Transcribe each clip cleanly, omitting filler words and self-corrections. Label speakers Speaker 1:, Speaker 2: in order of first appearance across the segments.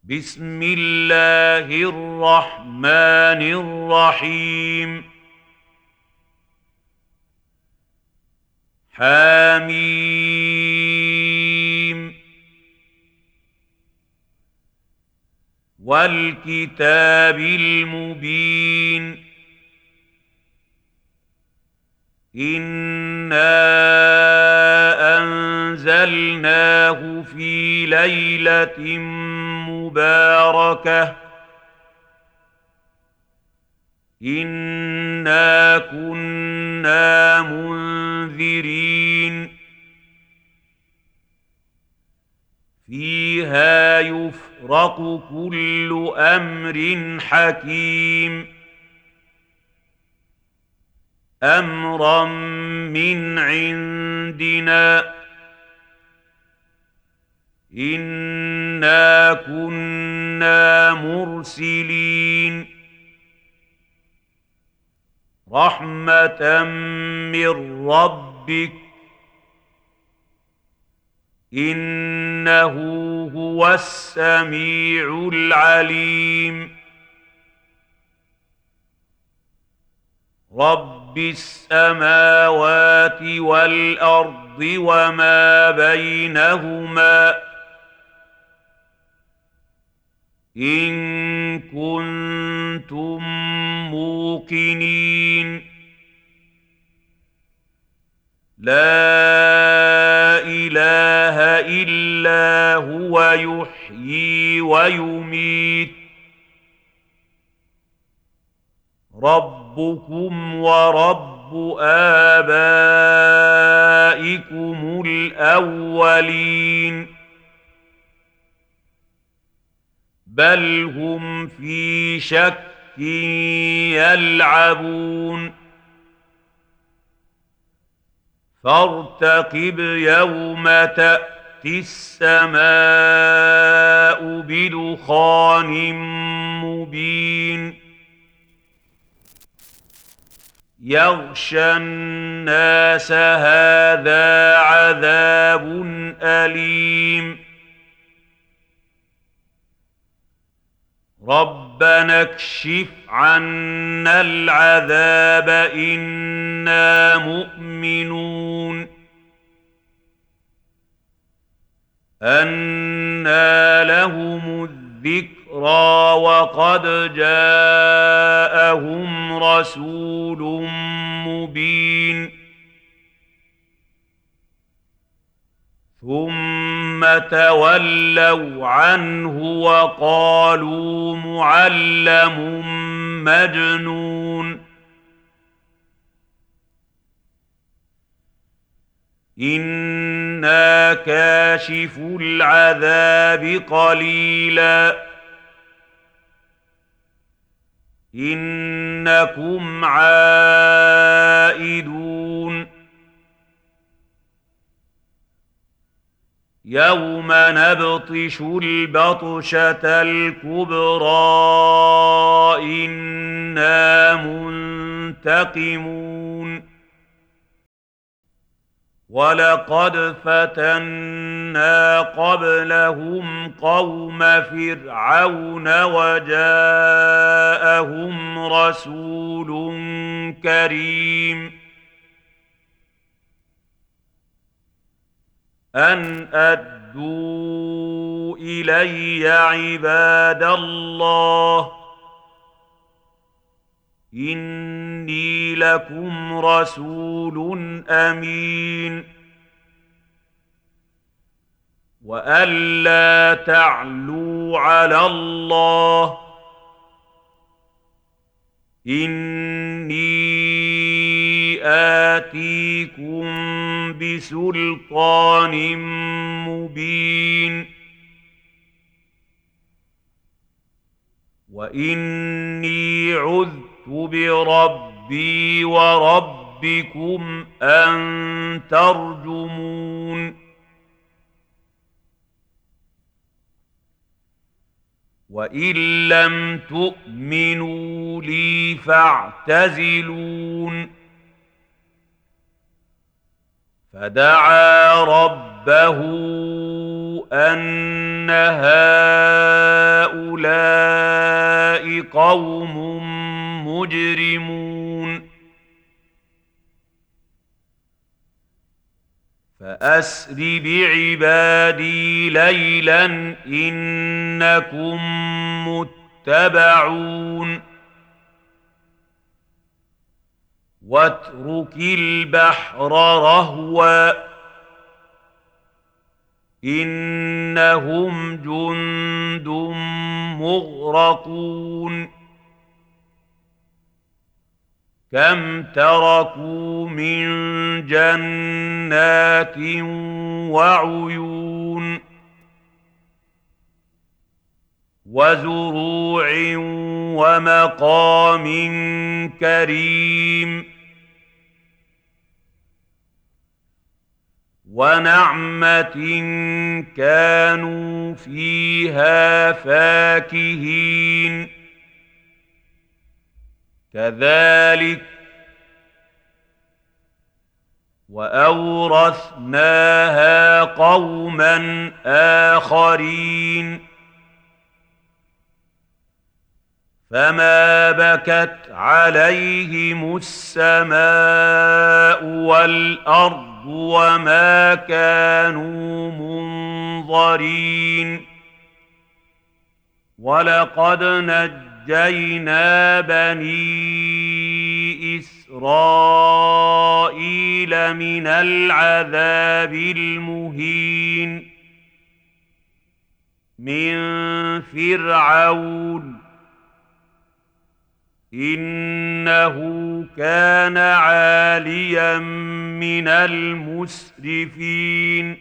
Speaker 1: بسم الله الرحمن الرحيم. حميم. والكتاب المبين. إنا أنزلناه في ليلة مباركة إنا كنا منذرين فيها يفرق كل أمر حكيم أمرا من عندنا إنا كنا مرسلين رحمة من ربك إنه هو السميع العليم رب السماوات والأرض وما بينهما إن كنتم موقنين لا إله إلا هو يحيي ويميت ربكم ورب آبائكم الأولين بل هم في شك يلعبون فارتقب يوم تأتي السماء بدخان مبين يغشى الناس هذا عذاب أليم ربنا اكشف عنا العذاب إنا مؤمنون أنى لهم الذكرى وقد جاءهم رسول مبين ثم تولوا عنه وقالوا معلم مجنون إنا كاشف العذاب قليلا إنكم عائدون يوم نبطش البطشة الكبرى إنا منتقمون ولقد فتنا قبلهم قوم فرعون وجاءهم رسول كريم أن أدوا إلي عباد الله إني لكم رسول أمين وأن لا تعلوا على الله إني آتيكم بسلطان مبين وإني عذت بربي وربكم أن ترجمون وإن لم تؤمنوا لي فاعتزلون فدعا ربه أن هؤلاء قوم مجرمون فأسر بعبادي ليلا إنكم متبعون واترك البحر رهوا إنهم جند مغرقون كم تركوا من جنات وعيون وزروع ومقام كريم ونعمة كانوا فيها فاكهين كذلك وأورثناها قوما آخرين فما بكت عليهم السماء والأرض وما كانوا منظرين ولقد نجينا بني إسرائيل من العذاب المهين من فرعون إنه كان عاليا من المسرفين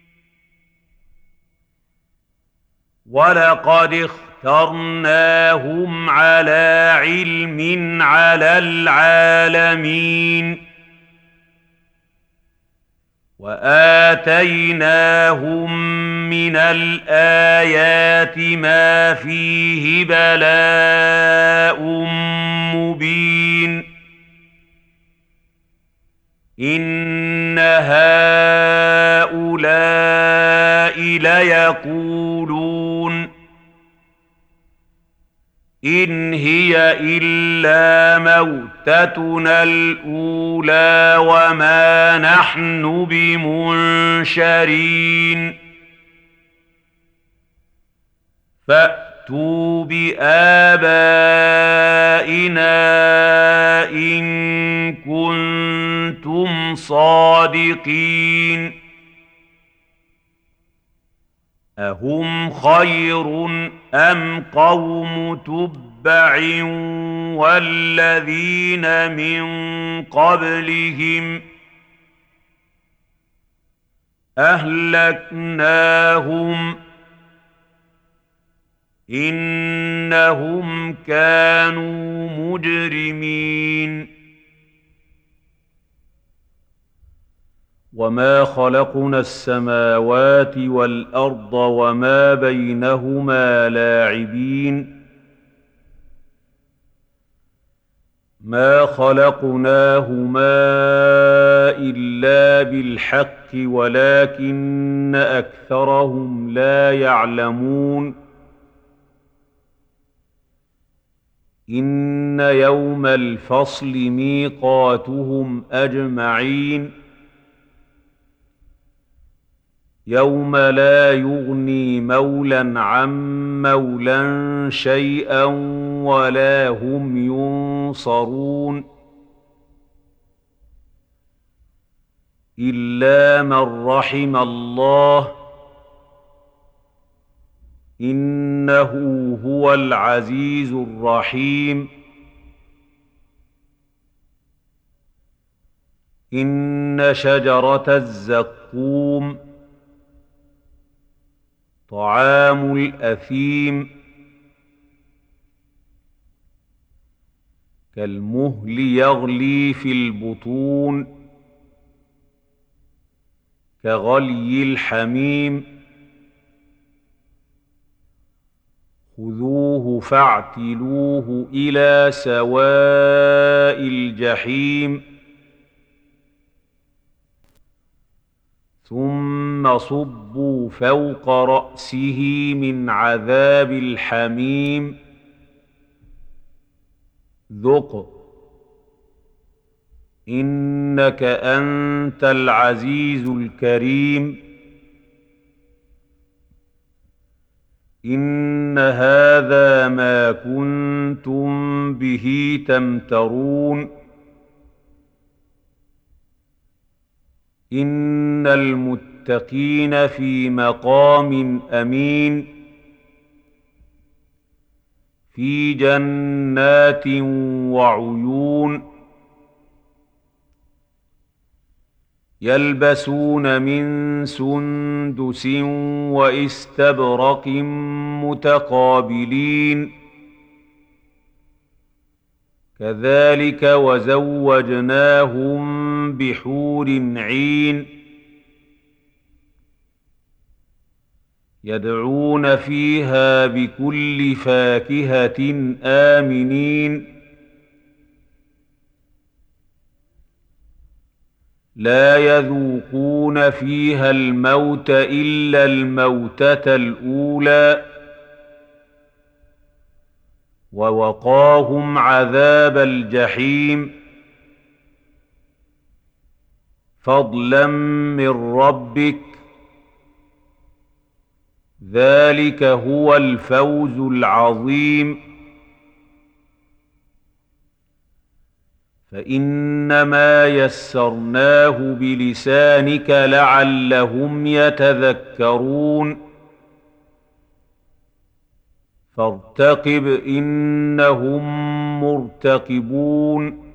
Speaker 1: ولقد اخترناهم على علم على العالمين وآتيناهم من الآيات ما فيه بلاء مبين إن هؤلاء ليقولون إن هي إلا موتتنا الأولى وما نحن بمنشرين فأتوا بآبائنا إن كنتم صادقين أهم خير أم قوم تبع والذين من قبلهم أهلكناهم إنهم كانوا مجرمين وما خلقنا السماوات والأرض وما بينهما لاعبين ما خلقناهما إلا بالحق ولكن أكثرهم لا يعلمون إن يوم الفصل ميقاتهم أجمعين يوم لا يغني مولى عن مولى شيئا ولا هم ينصرون إلا من رحم الله إنه هو العزيز الرحيم إن شجرة الزقوم طعام الأثيم كالمهل يغلي في البطون كغلي الحميم خذوه فاعتلوه إلى سواء الجحيم ثم صبوا فوق رأسه من عذاب الحميم ذق إنك أنت العزيز الكريم. إن هذا ما كنتم به تمترون. إن المتقين في مقام أمين في جنات وعيون. يلبسون من سندس واستبرق متقابلين. كذلك وزوجناهم بحور عين. يدعون فيها بكل فاكهة آمنين. لا يذوقون فيها الموت إلا الموتة الأولى. ووقاهم عذاب الجحيم فضلا من ربك. ذلك هو الفوز العظيم. فإنما يسرناه بلسانك لعلهم يتذكرون. فارتقب إنهم مرتقبون.